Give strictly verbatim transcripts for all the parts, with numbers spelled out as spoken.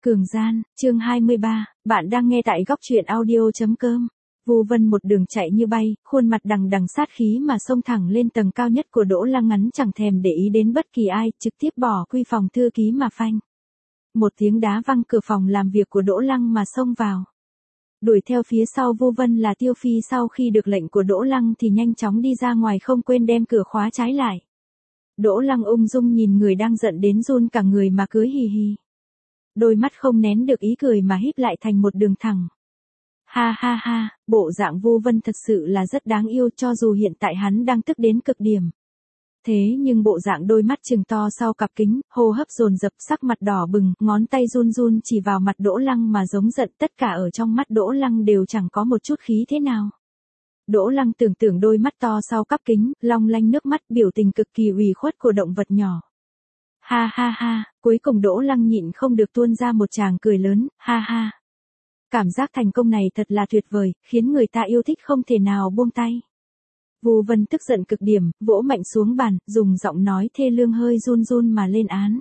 Cường gian, chương hai mươi ba, bạn đang nghe tại góc truyện audio chấm com. Vu Vân một đường chạy như bay, khuôn mặt đằng đằng sát khí mà xông thẳng lên tầng cao nhất của Đỗ Lăng, ngắn chẳng thèm để ý đến bất kỳ ai, trực tiếp bỏ quy phòng thư ký mà phanh. Một tiếng đá văng cửa phòng làm việc của Đỗ Lăng mà xông vào. Đuổi theo phía sau Vu Vân là Tiêu Phi, sau khi được lệnh của Đỗ Lăng thì nhanh chóng đi ra ngoài, không quên đem cửa khóa trái lại. Đỗ Lăng ung dung nhìn người đang giận đến run cả người mà cười hì hì. Đôi mắt không nén được ý cười mà híp lại thành một đường thẳng. Ha ha ha, bộ dạng Vu Vân thật sự là rất đáng yêu, cho dù hiện tại hắn đang tức đến cực điểm. Thế nhưng bộ dạng đôi mắt trừng to sau cặp kính, hô hấp dồn dập, sắc mặt đỏ bừng, ngón tay run run chỉ vào mặt Đỗ Lăng mà giống giận, tất cả ở trong mắt Đỗ Lăng đều chẳng có một chút khí thế nào. Đỗ Lăng tưởng tượng đôi mắt to sau cặp kính, long lanh nước mắt, biểu tình cực kỳ ủy khuất của động vật nhỏ. Ha ha ha, cuối cùng Đỗ Lăng nhịn không được tuôn ra một tràng cười lớn, ha ha. Cảm giác thành công này thật là tuyệt vời, khiến người ta yêu thích không thể nào buông tay. Vu Vân tức giận cực điểm, vỗ mạnh xuống bàn, dùng giọng nói thê lương hơi run run mà lên án.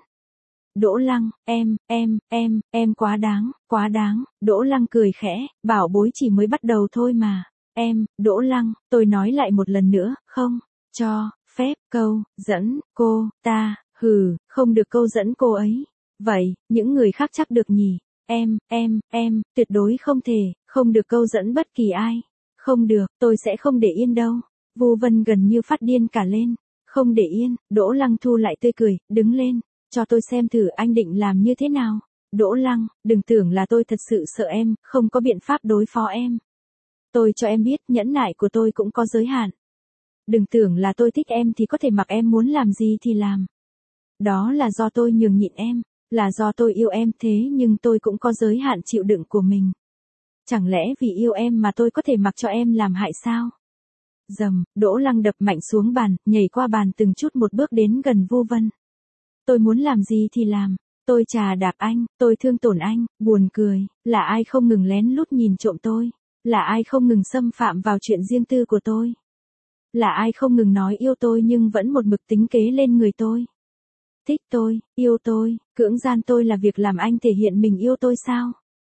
Đỗ Lăng, em, em, em, em quá đáng, quá đáng. Đỗ Lăng cười khẽ, bảo bối chỉ mới bắt đầu thôi mà. Em, Đỗ Lăng, tôi nói lại một lần nữa, không, cho, phép, câu, dẫn, cô, ta, hừ, không được câu dẫn cô ấy. Vậy, những người khác chắc được nhỉ? Em, em, em, tuyệt đối không thể, không được câu dẫn bất kỳ ai. Không được, tôi sẽ không để yên đâu. Vu Vân gần như phát điên cả lên. Không để yên, Đỗ Lăng thu lại tươi cười, đứng lên, cho tôi xem thử anh định làm như thế nào. Đỗ Lăng, đừng tưởng là tôi thật sự sợ em, không có biện pháp đối phó em. Tôi cho em biết nhẫn nại của tôi cũng có giới hạn. Đừng tưởng là tôi thích em thì có thể mặc em muốn làm gì thì làm. Đó là do tôi nhường nhịn em, là do tôi yêu em, thế nhưng tôi cũng có giới hạn chịu đựng của mình. Chẳng lẽ vì yêu em mà tôi có thể mặc cho em làm hại sao? Dầm, Đỗ Lăng đập mạnh xuống bàn, nhảy qua bàn từng chút một bước đến gần Vu Vân. Tôi muốn làm gì thì làm, tôi chà đạp anh, tôi thương tổn anh, buồn cười, là ai không ngừng lén lút nhìn trộm tôi, là ai không ngừng xâm phạm vào chuyện riêng tư của tôi, là ai không ngừng nói yêu tôi nhưng vẫn một mực tính kế lên người tôi. Thích tôi, yêu tôi, cưỡng gian tôi là việc làm anh thể hiện mình yêu tôi sao?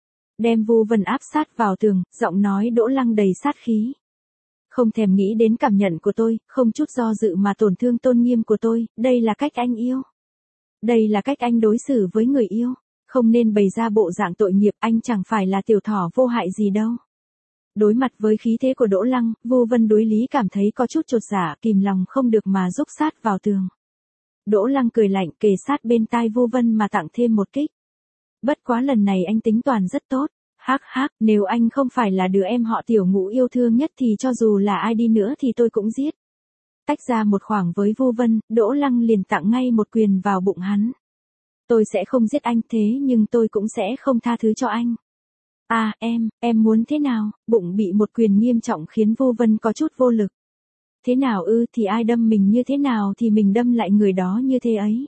Đem Vu Vân áp sát vào tường, giọng nói Đỗ Lăng đầy sát khí. Không thèm nghĩ đến cảm nhận của tôi, không chút do dự mà tổn thương tôn nghiêm của tôi, đây là cách anh yêu. Đây là cách anh đối xử với người yêu, không nên bày ra bộ dạng tội nghiệp, anh chẳng phải là tiểu thỏ vô hại gì đâu. Đối mặt với khí thế của Đỗ Lăng, Vu Vân đối lý cảm thấy có chút chột dạ, kìm lòng không được mà rúc sát vào tường. Đỗ Lăng cười lạnh, kề sát bên tai Vu Vân mà tặng thêm một kích. Bất quá lần này anh tính toán rất tốt. Hắc hắc, nếu anh không phải là đứa em họ Tiểu Ngũ yêu thương nhất thì cho dù là ai đi nữa thì tôi cũng giết. Tách ra một khoảng với Vu Vân, Đỗ Lăng liền tặng ngay một quyền vào bụng hắn. Tôi sẽ không giết anh, thế nhưng tôi cũng sẽ không tha thứ cho anh. À, em, em muốn thế nào? Bụng bị một quyền nghiêm trọng khiến Vu Vân có chút vô lực. Thế nào ư, thì ai đâm mình như thế nào thì mình đâm lại người đó như thế ấy.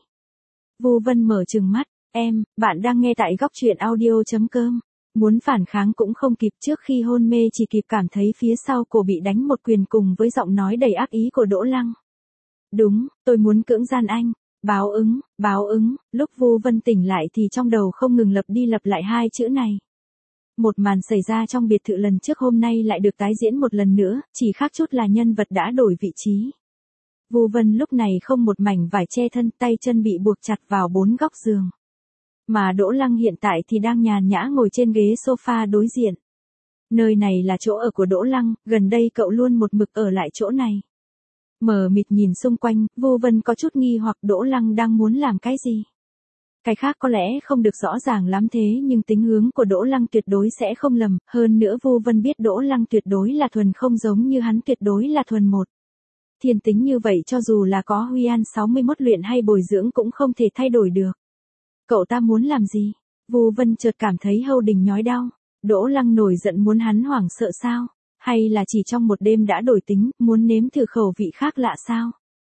Vu Vân mở trừng mắt, em, bạn đang nghe tại góc truyện audio chấm com. Muốn phản kháng cũng không kịp, trước khi hôn mê chỉ kịp cảm thấy phía sau cổ bị đánh một quyền cùng với giọng nói đầy ác ý của Đỗ Lăng. Đúng, tôi muốn cưỡng gian anh. Báo ứng, báo ứng, lúc Vu Vân tỉnh lại thì trong đầu không ngừng lặp đi lặp lại hai chữ này. Một màn xảy ra trong biệt thự lần trước hôm nay lại được tái diễn một lần nữa, chỉ khác chút là nhân vật đã đổi vị trí. Vu Vân lúc này không một mảnh vải che thân, tay chân bị buộc chặt vào bốn góc giường. Mà Đỗ Lăng hiện tại thì đang nhàn nhã ngồi trên ghế sofa đối diện. Nơi này là chỗ ở của Đỗ Lăng, gần đây cậu luôn một mực ở lại chỗ này. Mờ mịt nhìn xung quanh, Vu Vân có chút nghi hoặc Đỗ Lăng đang muốn làm cái gì. Cái khác có lẽ không được rõ ràng lắm, thế nhưng tính hướng của Đỗ Lăng tuyệt đối sẽ không lầm, hơn nữa Vu Vân biết Đỗ Lăng tuyệt đối là thuần, không giống như hắn tuyệt đối là thuần một. Thiên tính như vậy cho dù là có Huy An sáu mươi mốt luyện hay bồi dưỡng cũng không thể thay đổi được. Cậu ta muốn làm gì? Vu Vân chợt cảm thấy hâu đình nhói đau. Đỗ Lăng nổi giận muốn hắn hoảng sợ sao? Hay là chỉ trong một đêm đã đổi tính, muốn nếm thử khẩu vị khác lạ sao?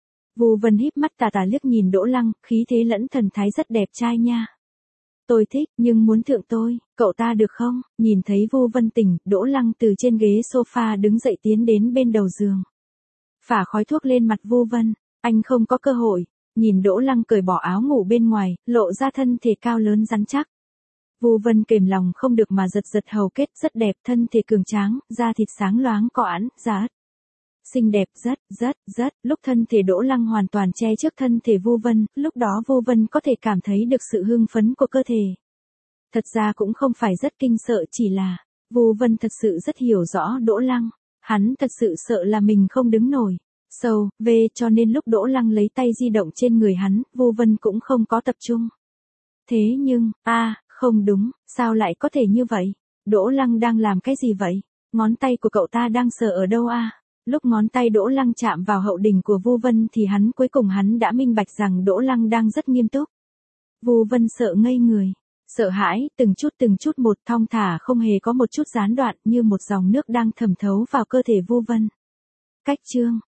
Vu Vân híp mắt tà tà liếc nhìn Đỗ Lăng, khí thế lẫn thần thái rất đẹp trai nha. Tôi thích, nhưng muốn thượng tôi, cậu ta được không? Nhìn thấy Vu Vân tỉnh, Đỗ Lăng từ trên ghế sofa đứng dậy tiến đến bên đầu giường. Phả khói thuốc lên mặt Vu Vân, anh không có cơ hội. Nhìn Đỗ Lăng cởi bỏ áo ngủ bên ngoài, lộ ra thân thể cao lớn rắn chắc. Vu Vân kềm lòng không được mà giật giật hầu kết, rất đẹp, thân thể cường tráng, da thịt sáng loáng có ẵn, rất xinh đẹp, rất, rất, rất, lúc thân thể Đỗ Lăng hoàn toàn che trước thân thể Vu Vân, lúc đó Vu Vân có thể cảm thấy được sự hưng phấn của cơ thể. Thật ra cũng không phải rất kinh sợ, chỉ là, Vu Vân thật sự rất hiểu rõ Đỗ Lăng, hắn thật sự sợ là mình không đứng nổi. Sâu, so, về cho nên lúc Đỗ Lăng lấy tay di động trên người hắn, Vu Vân cũng không có tập trung. Thế nhưng, a à, không đúng, sao lại có thể như vậy? Đỗ Lăng đang làm cái gì vậy? Ngón tay của cậu ta đang sờ ở đâu a? À? Lúc ngón tay Đỗ Lăng chạm vào hậu đỉnh của Vu Vân thì hắn cuối cùng hắn đã minh bạch rằng Đỗ Lăng đang rất nghiêm túc. Vu Vân sợ ngây người, sợ hãi, từng chút từng chút một, thong thả không hề có một chút gián đoạn, như một dòng nước đang thẩm thấu vào cơ thể Vu Vân. Cách chương